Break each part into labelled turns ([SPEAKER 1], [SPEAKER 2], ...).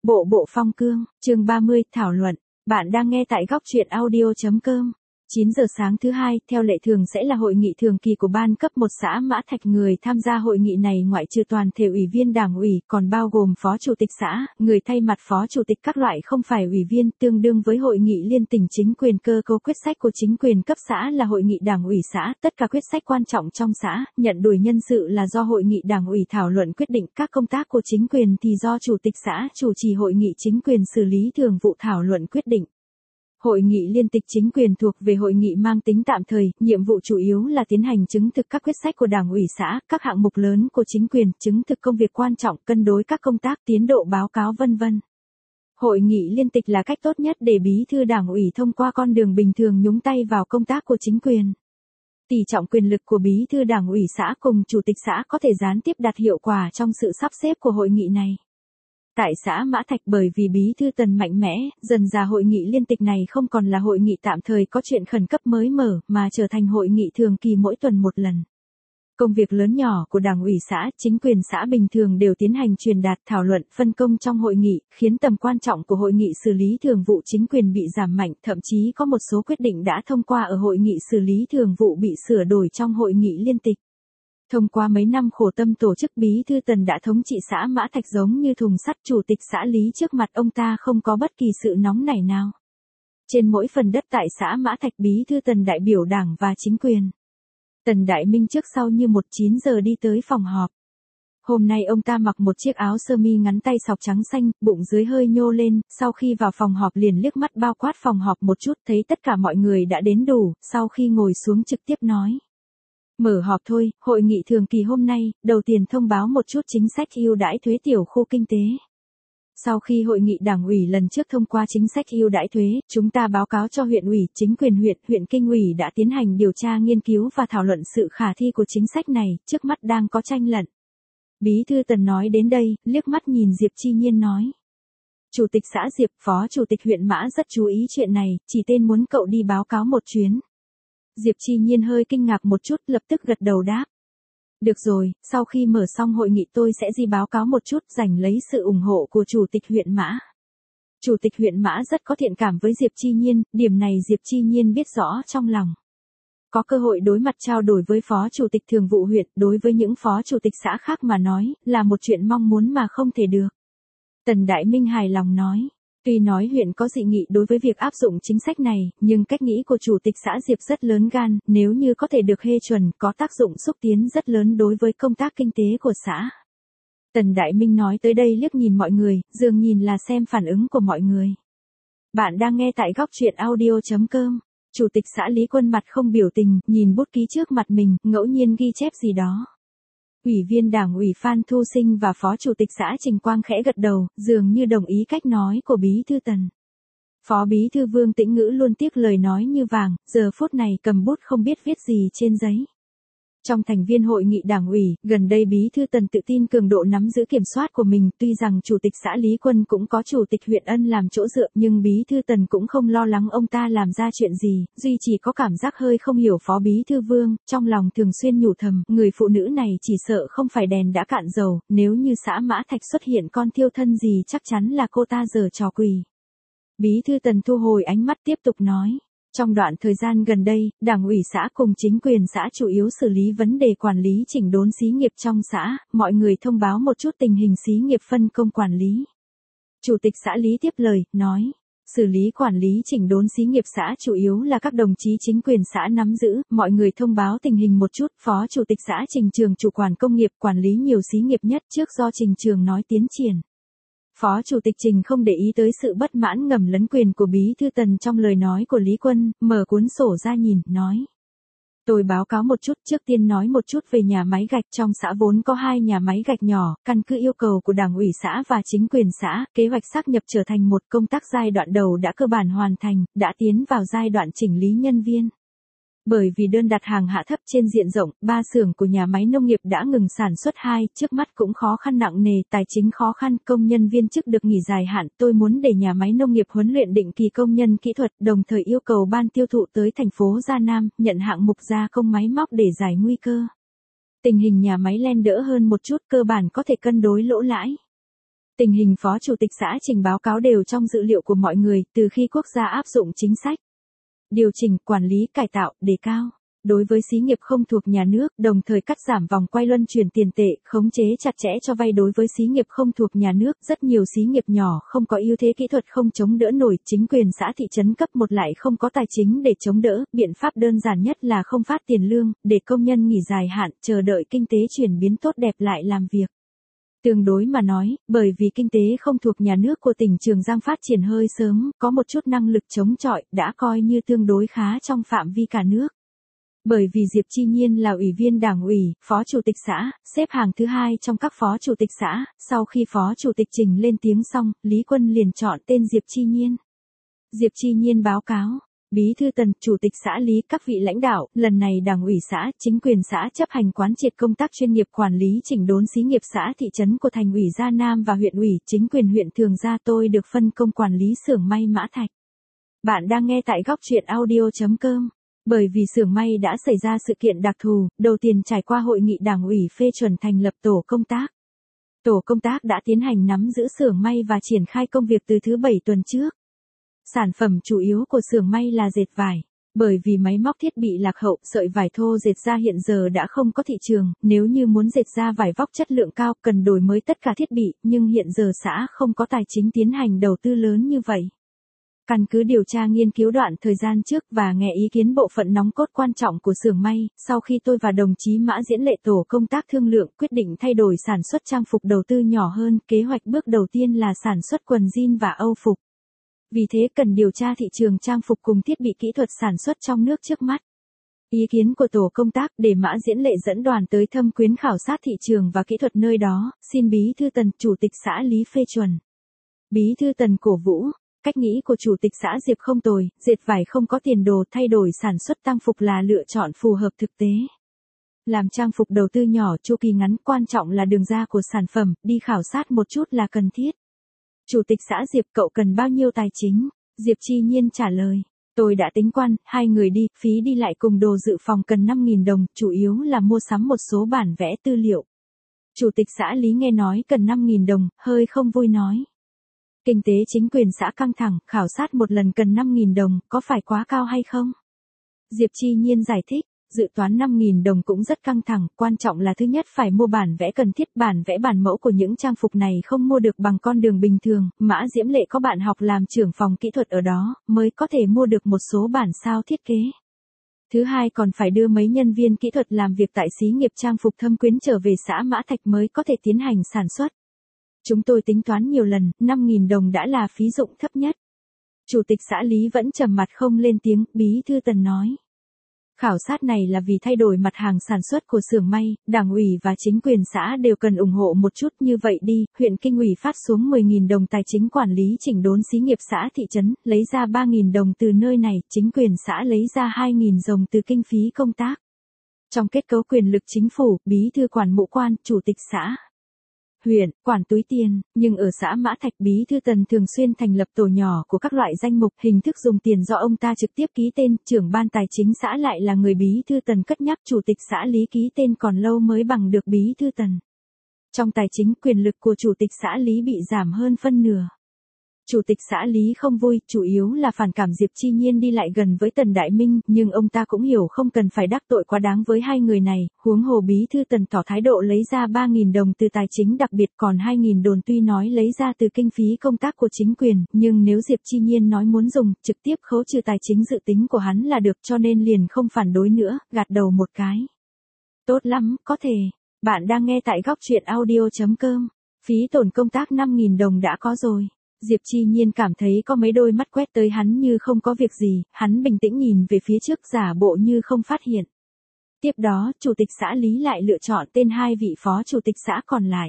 [SPEAKER 1] Bộ Phong Cương, chương 30, thảo luận. Bạn đang nghe tại góc truyện audio.com. 9 giờ sáng thứ hai, theo lệ thường sẽ là hội nghị thường kỳ của ban cấp 1 xã Mã Thạch. Người tham gia hội nghị này ngoại trừ toàn thể ủy viên đảng ủy, còn bao gồm phó chủ tịch xã, người thay mặt phó chủ tịch các loại không phải ủy viên, tương đương với hội nghị liên tỉnh chính quyền. Cơ cấu quyết sách của chính quyền cấp xã là hội nghị đảng ủy xã, tất cả quyết sách quan trọng trong xã, nhận đuổi nhân sự là do hội nghị đảng ủy thảo luận quyết định, các công tác của chính quyền thì do chủ tịch xã chủ trì hội nghị chính quyền xử lý thường vụ thảo luận quyết định. Hội nghị liên tịch chính quyền thuộc về hội nghị mang tính tạm thời, nhiệm vụ chủ yếu là tiến hành chứng thực các quyết sách của đảng ủy xã, các hạng mục lớn của chính quyền, chứng thực công việc quan trọng, cân đối các công tác, tiến độ báo cáo vân vân. Hội nghị liên tịch là cách tốt nhất để bí thư đảng ủy thông qua con đường bình thường nhúng tay vào công tác của chính quyền. Tỷ trọng quyền lực của bí thư đảng ủy xã cùng chủ tịch xã có thể gián tiếp đạt hiệu quả trong sự sắp xếp của hội nghị này. Tại xã Mã Thạch, bởi vì bí thư Tần mạnh mẽ, dần ra hội nghị liên tịch này không còn là hội nghị tạm thời có chuyện khẩn cấp mới mở, mà trở thành hội nghị thường kỳ mỗi tuần một lần. Công việc lớn nhỏ của đảng ủy xã, chính quyền xã bình thường đều tiến hành truyền đạt, thảo luận, phân công trong hội nghị, khiến tầm quan trọng của hội nghị xử lý thường vụ chính quyền bị giảm mạnh, thậm chí có một số quyết định đã thông qua ở hội nghị xử lý thường vụ bị sửa đổi trong hội nghị liên tịch. Thông qua mấy năm khổ tâm tổ chức, bí thư Tần đã thống trị xã Mã Thạch giống như thùng sắt. Chủ tịch xã Lý trước mặt ông ta không có bất kỳ sự nóng nảy nào. Trên mỗi phần đất tại xã Mã Thạch, bí thư Tần đại biểu đảng và chính quyền. Tần Đại Minh trước sau như 9 giờ đi tới phòng họp. Hôm nay ông ta mặc một chiếc áo sơ mi ngắn tay sọc trắng xanh, bụng dưới hơi nhô lên, sau khi vào phòng họp liền liếc mắt bao quát phòng họp một chút, thấy tất cả mọi người đã đến đủ, sau khi ngồi xuống trực tiếp nói. Mở họp thôi, hội nghị thường kỳ hôm nay, đầu tiên thông báo một chút chính sách ưu đãi thuế tiểu khu kinh tế. Sau khi hội nghị đảng ủy lần trước thông qua chính sách ưu đãi thuế, chúng ta báo cáo cho huyện ủy, chính quyền huyện kinh ủy đã tiến hành điều tra nghiên cứu và thảo luận sự khả thi của chính sách này, trước mắt đang có tranh luận. Bí thư Tần nói đến đây, liếc mắt nhìn Diệp Chi Nhiên nói. Chủ tịch xã Diệp, phó chủ tịch huyện Mã rất chú ý chuyện này, chỉ tên muốn cậu đi báo cáo một chuyến. Diệp Chi Nhiên hơi kinh ngạc một chút, lập tức gật đầu đáp. Được rồi, sau khi mở xong hội nghị tôi sẽ đi báo cáo một chút, giành lấy sự ủng hộ của Chủ tịch huyện Mã. Chủ tịch huyện Mã rất có thiện cảm với Diệp Chi Nhiên, điểm này Diệp Chi Nhiên biết rõ trong lòng. Có cơ hội đối mặt trao đổi với phó chủ tịch thường vụ huyện, đối với những phó chủ tịch xã khác mà nói, là một chuyện mong muốn mà không thể được. Tần Đại Minh hài lòng nói. Tuy nói huyện có dị nghị đối với việc áp dụng chính sách này, nhưng cách nghĩ của Chủ tịch xã Diệp rất lớn gan, nếu như có thể được phê chuẩn, có tác dụng xúc tiến rất lớn đối với công tác kinh tế của xã. Tần Đại Minh nói tới đây liếc nhìn mọi người, dường nhìn là xem phản ứng của mọi người. Bạn đang nghe tại góc truyện audio.com. Chủ tịch xã Lý Quân mặt không biểu tình, nhìn bút ký trước mặt mình, ngẫu nhiên ghi chép gì đó. Ủy viên đảng ủy Phan Thu Sinh và phó chủ tịch xã Trình Quang khẽ gật đầu, dường như đồng ý cách nói của bí thư Tần. Phó bí thư Vương Tĩnh Ngữ luôn tiếc lời nói như vàng, giờ phút này cầm bút không biết viết gì trên giấy. Trong thành viên hội nghị đảng ủy, gần đây bí thư Tần tự tin cường độ nắm giữ kiểm soát của mình, tuy rằng chủ tịch xã Lý Quân cũng có chủ tịch huyện Ân làm chỗ dựa, nhưng bí thư Tần cũng không lo lắng ông ta làm ra chuyện gì, duy chỉ có cảm giác hơi không hiểu phó bí thư Vương, trong lòng thường xuyên nhủ thầm, người phụ nữ này chỉ sợ không phải đèn đã cạn dầu, nếu như xã Mã Thạch xuất hiện con thiêu thân gì chắc chắn là cô ta giở trò quỷ. Bí thư Tần thu hồi ánh mắt tiếp tục nói. Trong đoạn thời gian gần đây, đảng ủy xã cùng chính quyền xã chủ yếu xử lý vấn đề quản lý chỉnh đốn xí nghiệp trong xã, mọi người thông báo một chút tình hình xí nghiệp phân công quản lý. Chủ tịch xã Lý tiếp lời, nói, xử lý quản lý chỉnh đốn xí nghiệp xã chủ yếu là các đồng chí chính quyền xã nắm giữ, mọi người thông báo tình hình một chút, phó chủ tịch xã Trình Trường chủ quản công nghiệp quản lý nhiều xí nghiệp nhất trước do Trình Trường nói tiến triển. Phó Chủ tịch Trình không để ý tới sự bất mãn ngầm lấn quyền của bí thư Tần trong lời nói của Lý Quân, mở cuốn sổ ra nhìn, nói. Tôi báo cáo một chút, trước tiên nói một chút về nhà máy gạch. Trong xã vốn có 2 nhà máy gạch nhỏ, căn cứ yêu cầu của đảng ủy xã và chính quyền xã, kế hoạch sáp nhập trở thành một công tác giai đoạn đầu đã cơ bản hoàn thành, đã tiến vào giai đoạn chỉnh lý nhân viên. Bởi vì đơn đặt hàng hạ thấp trên diện rộng, 3 xưởng của nhà máy nông nghiệp đã ngừng sản xuất 2, trước mắt cũng khó khăn nặng nề, tài chính khó khăn, công nhân viên chức được nghỉ dài hạn, tôi muốn để nhà máy nông nghiệp huấn luyện định kỳ công nhân kỹ thuật, đồng thời yêu cầu ban tiêu thụ tới thành phố Gia Nam, nhận hạng mục gia công máy móc để giải nguy cơ. Tình hình nhà máy len đỡ hơn một chút, cơ bản có thể cân đối lỗ lãi. Tình hình phó chủ tịch xã trình báo cáo đều trong dữ liệu của mọi người từ khi quốc gia áp dụng chính sách điều chỉnh, quản lý, cải tạo, đề cao đối với xí nghiệp không thuộc nhà nước, đồng thời cắt giảm vòng quay luân chuyển tiền tệ, khống chế chặt chẽ cho vay đối với xí nghiệp không thuộc nhà nước. Rất nhiều xí nghiệp nhỏ không có ưu thế kỹ thuật không chống đỡ nổi, chính quyền xã thị trấn cấp 1 lại không có tài chính để chống đỡ, biện pháp đơn giản nhất là không phát tiền lương, để công nhân nghỉ dài hạn, chờ đợi kinh tế chuyển biến tốt đẹp lại làm việc. Tương đối mà nói, bởi vì kinh tế không thuộc nhà nước của tỉnh Trường Giang phát triển hơi sớm, có một chút năng lực chống chọi, đã coi như tương đối khá trong phạm vi cả nước. Bởi vì Diệp Chi Nhiên là ủy viên đảng ủy, phó chủ tịch xã, xếp hàng thứ 2 trong các phó chủ tịch xã, sau khi phó chủ tịch trình lên tiếng xong, Lý Quân liền chọn tên Diệp Chi Nhiên. Diệp Chi Nhiên báo cáo, Bí thư Tần, chủ tịch xã Lý, các vị lãnh đạo, lần này đảng ủy xã, chính quyền xã chấp hành quán triệt công tác chuyên nghiệp quản lý chỉnh đốn xí nghiệp xã thị trấn của thành ủy Gia Nam và huyện ủy, chính quyền huyện Thường Gia. Tôi được phân công quản lý xưởng may Mã Thạch. Bạn đang nghe tại góc truyện audio.com. Bởi vì xưởng may đã xảy ra sự kiện đặc thù, đầu tiên trải qua hội nghị đảng ủy phê chuẩn thành lập tổ công tác. Tổ công tác đã tiến hành nắm giữ xưởng may và triển khai công việc từ thứ 7 tuần trước. Sản phẩm chủ yếu của xưởng may là dệt vải. Bởi vì máy móc thiết bị lạc hậu, sợi vải thô dệt ra hiện giờ đã không có thị trường, nếu như muốn dệt ra vải vóc chất lượng cao cần đổi mới tất cả thiết bị, nhưng hiện giờ xã không có tài chính tiến hành đầu tư lớn như vậy. Căn cứ điều tra nghiên cứu đoạn thời gian trước và nghe ý kiến bộ phận nóng cốt quan trọng của xưởng may, sau khi tôi và đồng chí Mã Diễn Lệ tổ công tác thương lượng quyết định thay đổi sản xuất trang phục đầu tư nhỏ hơn, kế hoạch bước đầu tiên là sản xuất quần jean và âu phục. Vì thế cần điều tra thị trường trang phục cùng thiết bị kỹ thuật sản xuất trong nước trước mắt. Ý kiến của tổ công tác để Mã Diễn Lệ dẫn đoàn tới Thâm Quyến khảo sát thị trường và kỹ thuật nơi đó, xin Bí thư Tần, chủ tịch xã Lý phê chuẩn. Bí thư Tần cổ vũ. Cách nghĩ của chủ tịch xã Diệp không tồi, dệt vải không có tiền đồ, thay đổi sản xuất trang phục là lựa chọn phù hợp thực tế. Làm trang phục đầu tư nhỏ, chu kỳ ngắn, quan trọng là đường ra của sản phẩm, đi khảo sát một chút là cần thiết. Chủ tịch xã Diệp, cậu cần bao nhiêu tài chính? Diệp Chi Nhiên trả lời. Tôi đã tính quan, 2 người đi, phí đi lại cùng đồ dự phòng cần 5.000 đồng, chủ yếu là mua sắm một số bản vẽ tư liệu. Chủ tịch xã Lý nghe nói cần 5.000 đồng, hơi không vui nói. Kinh tế chính quyền xã căng thẳng, khảo sát một lần cần 5.000 đồng, có phải quá cao hay không? Diệp Chi Nhiên giải thích, dự toán 5.000 đồng cũng rất căng thẳng, quan trọng là thứ nhất phải mua bản vẽ cần thiết, bản vẽ bản mẫu của những trang phục này không mua được bằng con đường bình thường, Mã Diễm Lệ có bạn học làm trưởng phòng kỹ thuật ở đó, mới có thể mua được một số bản sao thiết kế. Thứ hai còn phải đưa mấy nhân viên kỹ thuật làm việc tại xí nghiệp trang phục Thâm Quyến trở về xã Mã Thạch mới có thể tiến hành sản xuất. Chúng tôi tính toán nhiều lần, 5.000 đồng đã là phí dụng thấp nhất. Chủ tịch xã Lý vẫn trầm mặt không lên tiếng, Bí thư Tần nói. Khảo sát này là vì thay đổi mặt hàng sản xuất của xưởng may, đảng ủy và chính quyền xã đều cần ủng hộ một chút. Như vậy đi, huyện Kinh ủy phát xuống 10.000 đồng tài chính quản lý chỉnh đốn xí nghiệp xã thị trấn, lấy ra 3.000 đồng từ nơi này, chính quyền xã lấy ra 2.000 đồng từ kinh phí công tác. Trong kết cấu quyền lực chính phủ, bí thư quản mũ quan, chủ tịch xã huyện, quản túi tiền, nhưng ở xã Mã Thạch, Bí thư Tần thường xuyên thành lập tổ nhỏ của các loại danh mục, hình thức dùng tiền do ông ta trực tiếp ký tên, trưởng ban tài chính xã lại là người Bí thư Tần cất nhắc, chủ tịch xã Lý ký tên còn lâu mới bằng được Bí thư Tần. Trong tài chính, quyền lực của chủ tịch xã Lý bị giảm hơn phân nửa. Chủ tịch xã Lý không vui, chủ yếu là phản cảm Diệp Chi Nhiên đi lại gần với Tần Đại Minh, nhưng ông ta cũng hiểu không cần phải đắc tội quá đáng với hai người này, huống hồ Bí thư Tần tỏ thái độ lấy ra 3.000 đồng từ tài chính đặc biệt, còn 2.000 đồng tuy nói lấy ra từ kinh phí công tác của chính quyền, nhưng nếu Diệp Chi Nhiên nói muốn dùng, trực tiếp khấu trừ tài chính dự tính của hắn là được, cho nên liền không phản đối nữa, gật đầu một cái. Tốt lắm, có thể. Bạn đang nghe tại góc truyện audio.com. Phí tổn công tác 5.000 đồng đã có rồi. Diệp Chi Nhiên cảm thấy có mấy đôi mắt quét tới hắn như không có việc gì, hắn bình tĩnh nhìn về phía trước giả bộ như không phát hiện. Tiếp đó, chủ tịch xã Lý lại lựa chọn tên 2 vị phó chủ tịch xã còn lại.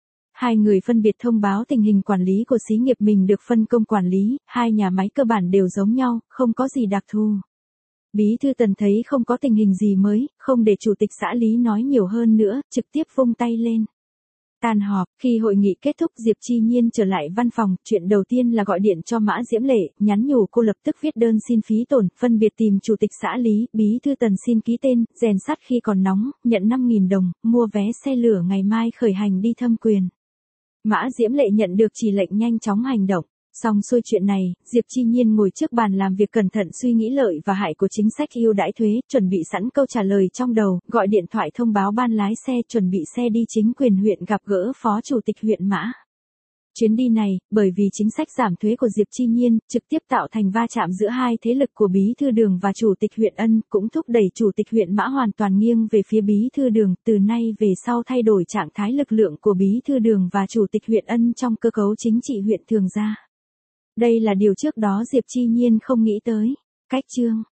[SPEAKER 1] 2 người phân biệt thông báo tình hình quản lý của xí nghiệp mình được phân công quản lý, 2 nhà máy cơ bản đều giống nhau, không có gì đặc thù. Bí thư Tần thấy không có tình hình gì mới, không để chủ tịch xã Lý nói nhiều hơn nữa, trực tiếp vung tay lên. Tan họp, khi hội nghị kết thúc Diệp Chi Nhiên trở lại văn phòng, chuyện đầu tiên là gọi điện cho Mã Diễm Lệ, nhắn nhủ cô lập tức viết đơn xin phí tổn, phân biệt tìm chủ tịch xã Lý, Bí thư Tần xin ký tên, rèn sắt khi còn nóng, nhận 5.000 đồng, mua vé xe lửa ngày mai khởi hành đi Thâm Quyến. Mã Diễm Lệ nhận được chỉ lệnh nhanh chóng hành động. Xong xuôi chuyện này, Diệp Chi Nhiên ngồi trước bàn làm việc cẩn thận suy nghĩ lợi và hại của chính sách ưu đãi thuế, chuẩn bị sẵn câu trả lời trong đầu, gọi điện thoại thông báo ban lái xe chuẩn bị xe đi chính quyền huyện gặp gỡ Phó Chủ tịch huyện Mã. Chuyến đi này, bởi vì chính sách giảm thuế của Diệp Chi Nhiên, trực tiếp tạo thành va chạm giữa hai thế lực của Bí Thư Đường và Chủ tịch huyện Ân, cũng thúc đẩy Chủ tịch huyện Mã hoàn toàn nghiêng về phía Bí Thư Đường, từ nay về sau thay đổi trạng thái lực lượng của Bí Thư Đường và Chủ tịch huyện Ân trong cơ cấu chính trị huyện Thường Gia. Đây là điều trước đó Diệp Chi Nhiên không nghĩ tới. Cách chương